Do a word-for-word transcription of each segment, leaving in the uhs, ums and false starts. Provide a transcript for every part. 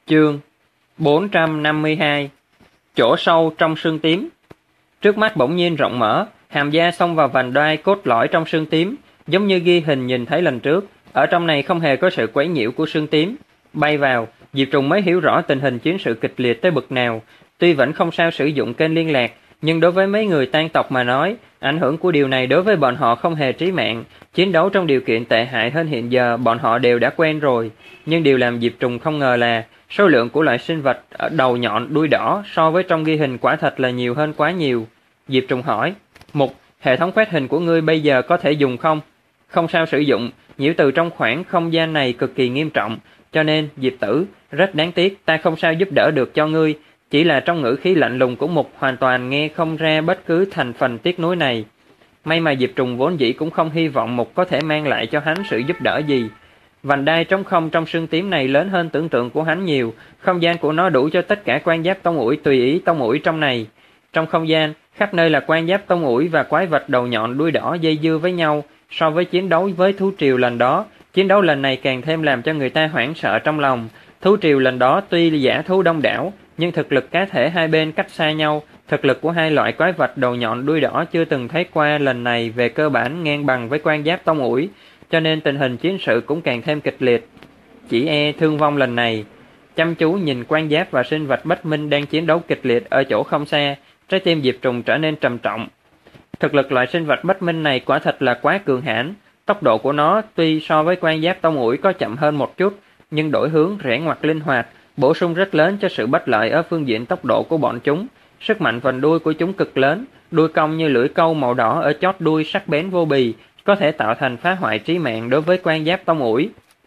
Chương bốn trăm năm mươi hai. Chỗ sâu trong xương tím. Trước mắt bỗng nhiên rộng mở, hàm da xông vào vành đai cốt lõi trong xương tím, giống như ghi hình nhìn thấy lần trước. Ở trong này không hề có sự quấy nhiễu của xương tím. Bay vào, Diệp Trùng mới hiểu rõ tình hình chiến sự kịch liệt tới bực nào. Tuy vẫn không sao sử dụng kênh liên lạc, nhưng đối với mấy người tang tộc mà nói, ảnh hưởng của điều này đối với bọn họ không hề trí mạng. Chiến đấu trong điều kiện tệ hại hơn hiện giờ bọn họ đều đã quen rồi. Nhưng điều làm Diệp Trùng không ngờ là số lượng của loại sinh vật ở đầu nhọn đuôi đỏ so với trong ghi hình quả thật là nhiều hơn quá nhiều. Diệp Trùng hỏi, Mục, hệ thống quét hình của ngươi bây giờ có thể dùng không? Không sao sử dụng, nhiễu từ trong khoảng không gian này cực kỳ nghiêm trọng, cho nên, Diệp Tử, rất đáng tiếc ta không sao giúp đỡ được cho ngươi. Chỉ là trong ngữ khí lạnh lùng của Mục hoàn toàn nghe không ra bất cứ thành phần tiếc nuối này. May mà Diệp Trùng vốn dĩ cũng không hy vọng Mục có thể mang lại cho hắn sự giúp đỡ gì. Vành đai trống không trong xương tím này lớn hơn tưởng tượng của hắn nhiều, không gian của nó đủ cho tất cả quan giáp tông ủi tùy ý tông ủi trong này. Trong không gian, khắp nơi là quan giáp tông ủi và quái vật đầu nhọn đuôi đỏ dây dưa với nhau. So với chiến đấu với thú triều lần đó, chiến đấu lần này càng thêm làm cho người ta hoảng sợ trong lòng. Thú triều lần đó tuy giả thú đông đảo, nhưng thực lực cá thể hai bên cách xa nhau, thực lực của hai loại quái vật đầu nhọn đuôi đỏ chưa từng thấy qua lần này về cơ bản ngang bằng với quan giáp tông ủi, cho nên tình hình chiến sự cũng càng thêm kịch liệt. Chỉ e thương vong lần này. Chăm chú nhìn quan giáp và sinh vật bất minh đang chiến đấu kịch liệt ở chỗ không xa, trái tim Diệp Trùng trở nên trầm trọng. Thực lực loại sinh vật bất minh này quả thật là quá cường hãn. Tốc độ của nó tuy so với quan giáp tông ủi có chậm hơn một chút, nhưng đổi hướng rẽ ngoặt linh hoạt, bổ sung rất lớn cho sự bất lợi ở phương diện tốc độ của bọn chúng. Sức mạnh vành đuôi của chúng cực lớn, đuôi cong như lưỡi câu màu đỏ ở chót đuôi sắc bén vô bì, có thể tạo thành phá hoại trí mạng đối với quan giáp tông ủi.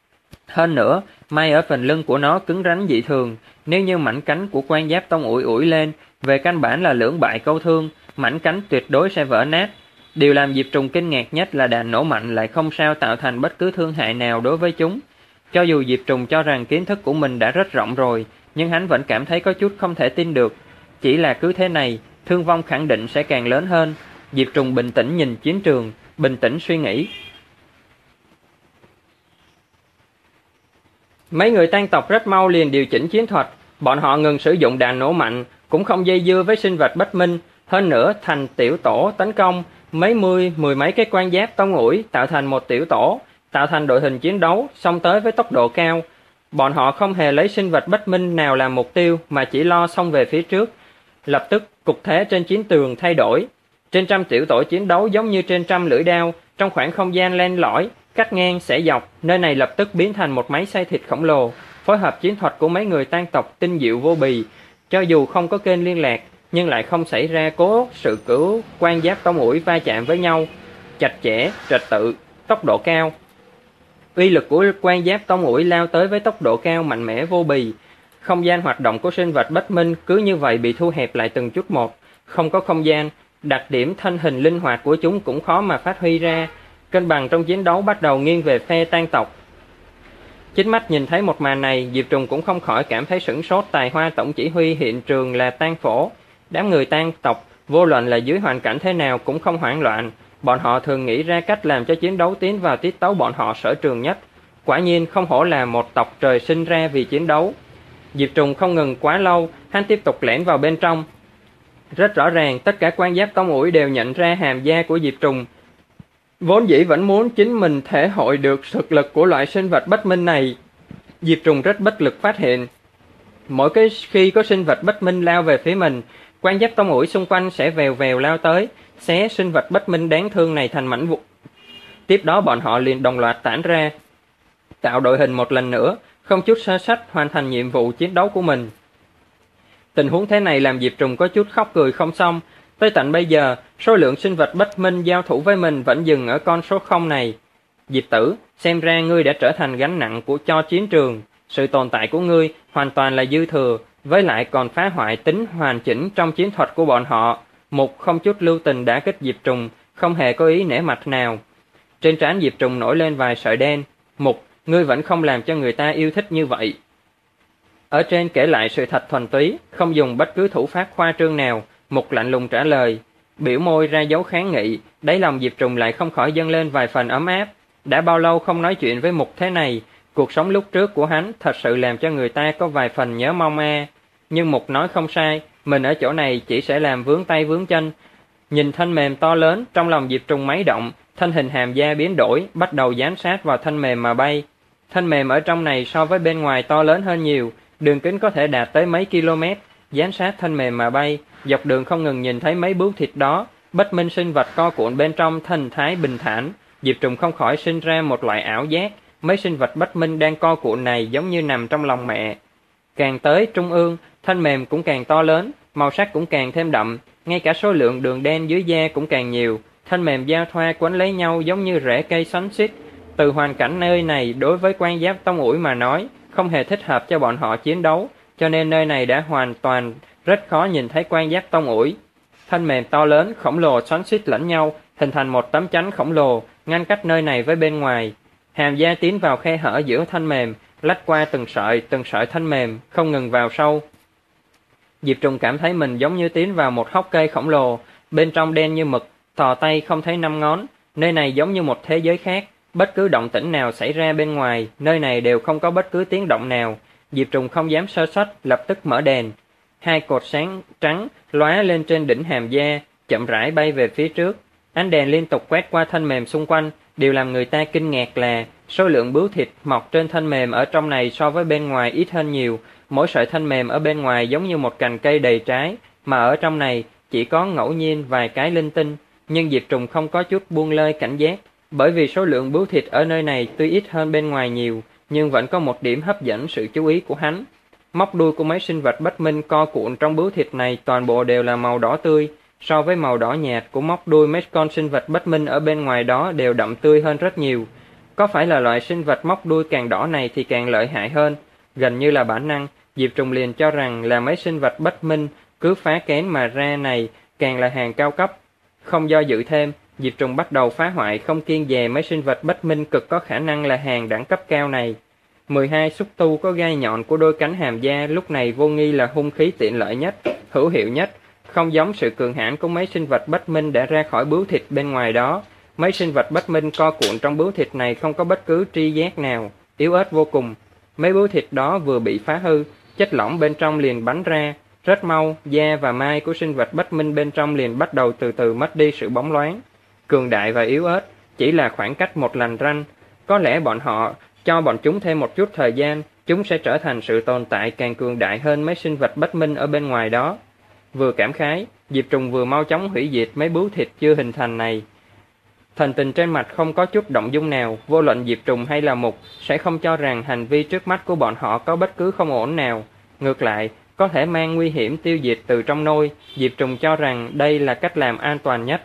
Hơn nữa, may ở phần lưng của nó cứng rắn dị thường, nếu như mảnh cánh của quan giáp tông ủi ủi lên, về căn bản là lưỡng bại câu thương, mảnh cánh tuyệt đối sẽ vỡ nát. Điều làm Diệp Trùng kinh ngạc nhất là đạn nổ mạnh lại không sao tạo thành bất cứ thương hại nào đối với chúng. Cho dù Diệp Trùng cho rằng kiến thức của mình đã rất rộng rồi, nhưng hắn vẫn cảm thấy có chút không thể tin được. Chỉ là cứ thế này, thương vong khẳng định sẽ càng lớn hơn. Diệp Trùng bình tĩnh nhìn chiến trường, bình tĩnh suy nghĩ. Mấy người tang tộc rất mau liền điều chỉnh chiến thuật, bọn họ ngừng sử dụng đạn nổ mạnh, cũng không dây dưa với sinh vật bất minh, hơn nữa thành tiểu tổ tấn công, mấy mươi, mười mấy cái quan giáp tông ủi tạo thành một tiểu tổ, tạo thành đội hình chiến đấu, xông tới với tốc độ cao. Bọn họ không hề lấy sinh vật bất minh nào làm mục tiêu mà chỉ lo xông về phía trước. Lập tức, cục thế trên chiến trường thay đổi. Trên trăm tiểu tổ chiến đấu giống như trên trăm lưỡi đao, trong khoảng không gian len lỏi, cắt ngang xẻ dọc, nơi này lập tức biến thành một máy xay thịt khổng lồ. Phối hợp chiến thuật của mấy người tang tộc tinh diệu vô bì, cho dù không có kênh liên lạc, nhưng lại không xảy ra cố sự cứu quan giáp tông ủi va chạm với nhau. Chặt chẽ, trật tự, tốc độ cao. Uy lực của quan giáp tông ủi lao tới với tốc độ cao mạnh mẽ vô bì. Không gian hoạt động của sinh vật bất minh cứ như vậy bị thu hẹp lại từng chút một. Không có không gian, đặc điểm thân hình linh hoạt của chúng cũng khó mà phát huy ra. Cân bằng trong chiến đấu bắt đầu nghiêng về phe tang tộc. Chính mắt nhìn thấy một màn này, Diệp Trùng cũng không khỏi cảm thấy sửng sốt. Tài hoa tổng chỉ huy hiện trường là Tang Phổ. Đám người tang tộc vô luận là dưới hoàn cảnh thế nào cũng không hoảng loạn. Bọn họ thường nghĩ ra cách làm cho chiến đấu tiến vào tiết tấu bọn họ sở trường nhất. Quả nhiên không hổ là một tộc trời sinh ra vì chiến đấu. Diệp Trùng không ngừng quá lâu, hắn tiếp tục lẻn vào bên trong. Rất rõ ràng tất cả quan giáp tông ủi đều nhận ra hàm da của Diệp Trùng. Vốn dĩ vẫn muốn chính mình thể hội được thực lực của loại sinh vật bất minh này. Diệp Trùng rất bất lực phát hiện, mỗi cái khi có sinh vật bất minh lao về phía mình, quan giáp tông ủi xung quanh sẽ vèo vèo lao tới, xé sinh vật bất minh đáng thương này thành mảnh vụn. Tiếp đó bọn họ liền đồng loạt tản ra, tạo đội hình một lần nữa, không chút sơ sách hoàn thành nhiệm vụ chiến đấu của mình. Tình huống thế này làm Diệp Trùng có chút khóc cười không xong. Tới tận bây giờ, số lượng sinh vật bất minh giao thủ với mình vẫn dừng ở con số không này. Diệp Tử, xem ra ngươi đã trở thành gánh nặng của cho chiến trường. Sự tồn tại của ngươi hoàn toàn là dư thừa, với lại còn phá hoại tính hoàn chỉnh trong chiến thuật của bọn họ. Mục không chút lưu tình đã kích Diệp Trùng, không hề có ý nể mặt nào. Trên trán Diệp Trùng nổi lên vài sợi đen. Mục, ngươi vẫn không làm cho người ta yêu thích như vậy. Ở trên kể lại sự thật thuần túy, không dùng bất cứ thủ pháp khoa trương nào. Mục lạnh lùng trả lời, biểu môi ra dấu kháng nghị. Đáy lòng Diệp Trùng lại không khỏi dâng lên vài phần ấm áp. Đã bao lâu không nói chuyện với Mục thế này, Cuộc sống lúc trước của hắn thật sự làm cho người ta có vài phần nhớ mong a. Nhưng Mục nói không sai, mình ở chỗ này chỉ sẽ làm vướng tay vướng chân. Nhìn thân mềm to lớn, trong lòng Diệp Trùng máy động, thân hình hàm da biến đổi, bắt đầu dán sát vào thân mềm mà bay. Thân mềm ở trong này so với bên ngoài to lớn hơn nhiều, đường kính có thể đạt tới mấy km, dán sát thân mềm mà bay, dọc đường không ngừng nhìn thấy mấy bướu thịt đó, bất minh sinh vật co cuộn bên trong thần thái bình thản. Diệp Trùng không khỏi sinh ra một loại ảo giác, mấy sinh vật bất minh đang co cuộn này giống như nằm trong lòng mẹ. Càng tới trung ương, thân mềm cũng càng to lớn, màu sắc cũng càng thêm đậm, ngay cả số lượng đường đen dưới da cũng càng nhiều, thân mềm giao thoa quấn lấy nhau giống như rễ cây xoắn xít. Từ hoàn cảnh nơi này đối với quan giáp tông ủi mà nói, không hề thích hợp cho bọn họ chiến đấu, cho nên nơi này đã hoàn toàn rất khó nhìn thấy quan giáp tông ủi. Thân mềm to lớn, khổng lồ xoắn xít lẫn nhau, hình thành một tấm chắn khổng lồ, ngăn cách nơi này với bên ngoài. Hàm da tiến vào khe hở giữa thân mềm, lách qua từng sợi, từng sợi thân mềm, không ngừng vào sâu. Diệp Trùng cảm thấy mình giống như tiến vào một hốc cây khổng lồ, bên trong đen như mực, thò tay không thấy năm ngón. Nơi này giống như một thế giới khác, bất cứ động tĩnh nào xảy ra bên ngoài, nơi này đều không có bất cứ tiếng động nào. Diệp Trùng không dám sơ suất, lập tức mở đèn. Hai cột sáng trắng lóe lên trên đỉnh hàm da, chậm rãi bay về phía trước. Ánh đèn liên tục quét qua thân mềm xung quanh, điều làm người ta kinh ngạc là số lượng bướu thịt mọc trên thân mềm ở trong này so với bên ngoài ít hơn nhiều. Mỗi sợi thân mềm ở bên ngoài giống như một cành cây đầy trái, mà ở trong này chỉ có ngẫu nhiên vài cái linh tinh. Nhưng Diệp Trùng không có chút buông lơi cảnh giác, bởi vì số lượng bướu thịt ở nơi này tuy ít hơn bên ngoài nhiều, nhưng vẫn có một điểm hấp dẫn sự chú ý của hắn. Móc đuôi của mấy sinh vật bất minh co cuộn trong bướu thịt này toàn bộ đều là màu đỏ tươi, so với màu đỏ nhạt của móc đuôi mấy con sinh vật bất minh ở bên ngoài đó đều đậm tươi hơn rất nhiều. Có phải là loại sinh vật móc đuôi càng đỏ này thì càng lợi hại hơn? Gần như là bản năng, Diệp Trùng liền cho rằng là mấy sinh vật bất minh cứ phá kén mà ra này càng là hàng cao cấp. Không do dự thêm, Diệp Trùng bắt đầu phá hoại không kiêng dè mấy sinh vật bất minh cực có khả năng là hàng đẳng cấp cao này. mười hai xúc tu có gai nhọn của đôi cánh hàm da lúc này vô nghi là hung khí tiện lợi nhất, hữu hiệu nhất, không giống sự cường hãn của mấy sinh vật bất minh đã ra khỏi bướu thịt bên ngoài đó. Mấy sinh vật bất minh co cuộn trong bướu thịt này không có bất cứ tri giác nào, yếu ớt vô cùng. Mấy bướu thịt đó vừa bị phá hư, chất lỏng bên trong liền bắn ra, rất mau, da và mai của sinh vật bất minh bên trong liền bắt đầu từ từ mất đi sự bóng loáng. Cường đại và yếu ớt, chỉ là khoảng cách một lằn ranh. Có lẽ bọn họ cho bọn chúng thêm một chút thời gian, chúng sẽ trở thành sự tồn tại càng cường đại hơn mấy sinh vật bất minh ở bên ngoài đó. Vừa cảm khái, Diệp Trùng vừa mau chóng hủy diệt mấy bướu thịt chưa hình thành này. Thần tình trên mặt không có chút động dung nào, vô luận Diệp Trùng hay là Mục sẽ không cho rằng hành vi trước mắt của bọn họ có bất cứ không ổn nào. Ngược lại, có thể mang nguy hiểm tiêu diệt từ trong nôi, Diệp Trùng cho rằng đây là cách làm an toàn nhất.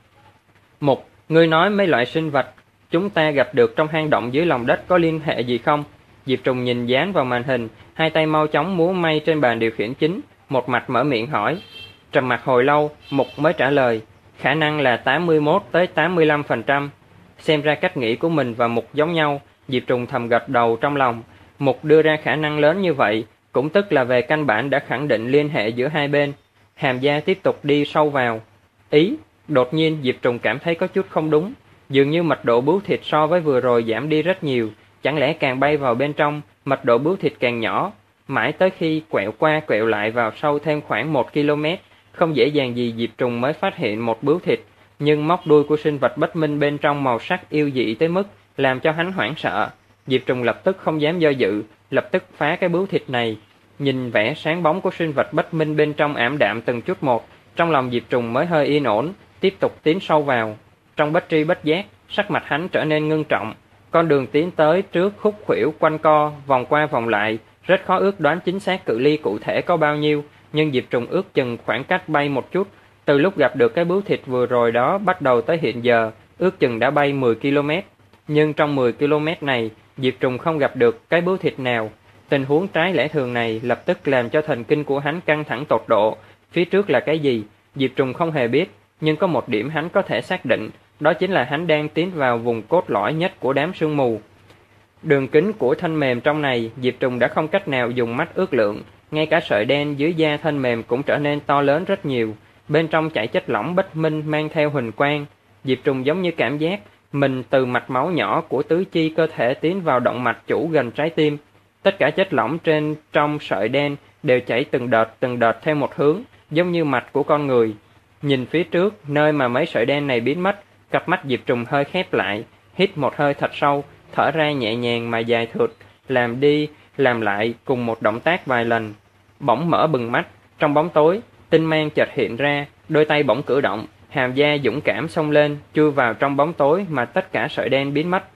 Mục, ngươi nói mấy loại sinh vật chúng ta gặp được trong hang động dưới lòng đất có liên hệ gì không? Diệp Trùng nhìn dán vào màn hình, hai tay mau chóng múa may trên bàn điều khiển chính, một mặt mở miệng hỏi. Trầm mặc hồi lâu, Mục mới trả lời, khả năng là tám mươi mốt tới tám mươi lăm phần trăm. Xem ra cách nghĩ của mình và Mục giống nhau, Diệp Trùng thầm gật đầu trong lòng. Mục đưa ra khả năng lớn như vậy, cũng tức là về căn bản đã khẳng định liên hệ giữa hai bên. Hàm da tiếp tục đi sâu vào. Ý, đột nhiên Diệp Trùng cảm thấy có chút không đúng. Dường như mật độ bướu thịt so với vừa rồi giảm đi rất nhiều, chẳng lẽ càng bay vào bên trong, mật độ bướu thịt càng nhỏ, mãi tới khi quẹo qua quẹo lại vào sâu thêm khoảng một ki lô mét, không dễ dàng gì Diệp Trùng mới phát hiện một bướu thịt, nhưng móc đuôi của sinh vật bất minh bên trong màu sắc yêu dị tới mức làm cho hắn hoảng sợ. Diệp Trùng lập tức không dám do dự, lập tức phá cái bướu thịt này. Nhìn vẻ sáng bóng của sinh vật bất minh bên trong ảm đạm từng chút một, trong lòng Diệp Trùng mới hơi yên ổn, tiếp tục tiến sâu vào. Trong bất tri bất giác, sắc mặt hắn trở nên ngưng trọng. Con đường tiến tới trước khúc khuỷu quanh co, vòng qua vòng lại, rất khó ước đoán chính xác cự ly cụ thể có bao nhiêu, nhưng Diệp Trùng ước chừng khoảng cách bay một chút. Từ lúc gặp được cái bướu thịt vừa rồi đó bắt đầu tới hiện giờ, ước chừng đã bay mười ki lô mét. Nhưng trong mười ki lô mét này, Diệp Trùng không gặp được cái bướu thịt nào. Tình huống trái lẽ thường này lập tức làm cho thần kinh của hắn căng thẳng tột độ. Phía trước là cái gì? Diệp Trùng không hề biết, nhưng có một điểm hắn có thể xác định, đó chính là hắn đang tiến vào vùng cốt lõi nhất của đám sương mù. Đường kính của thân mềm trong này, Diệp Trùng đã không cách nào dùng mắt ước lượng, ngay cả sợi đen dưới da thân mềm cũng trở nên to lớn rất nhiều, bên trong chảy chất lỏng bất minh mang theo huỳnh quang. Diệp Trùng giống như cảm giác mình từ mạch máu nhỏ của tứ chi cơ thể tiến vào động mạch chủ gần trái tim. Tất cả chất lỏng trên trong sợi đen đều chảy từng đợt từng đợt theo một hướng, giống như mạch của con người. Nhìn phía trước, nơi mà mấy sợi đen này biến mất, cặp mắt Diệp Trùng hơi khép lại, hít một hơi thật sâu, thở ra nhẹ nhàng mà dài thượt, làm đi, làm lại cùng một động tác vài lần. Bỗng mở bừng mắt, trong bóng tối, tinh mang chợt hiện ra, đôi tay bỗng cử động, hàm da dũng cảm xông lên, chui vào trong bóng tối mà tất cả sợi đen biến mất.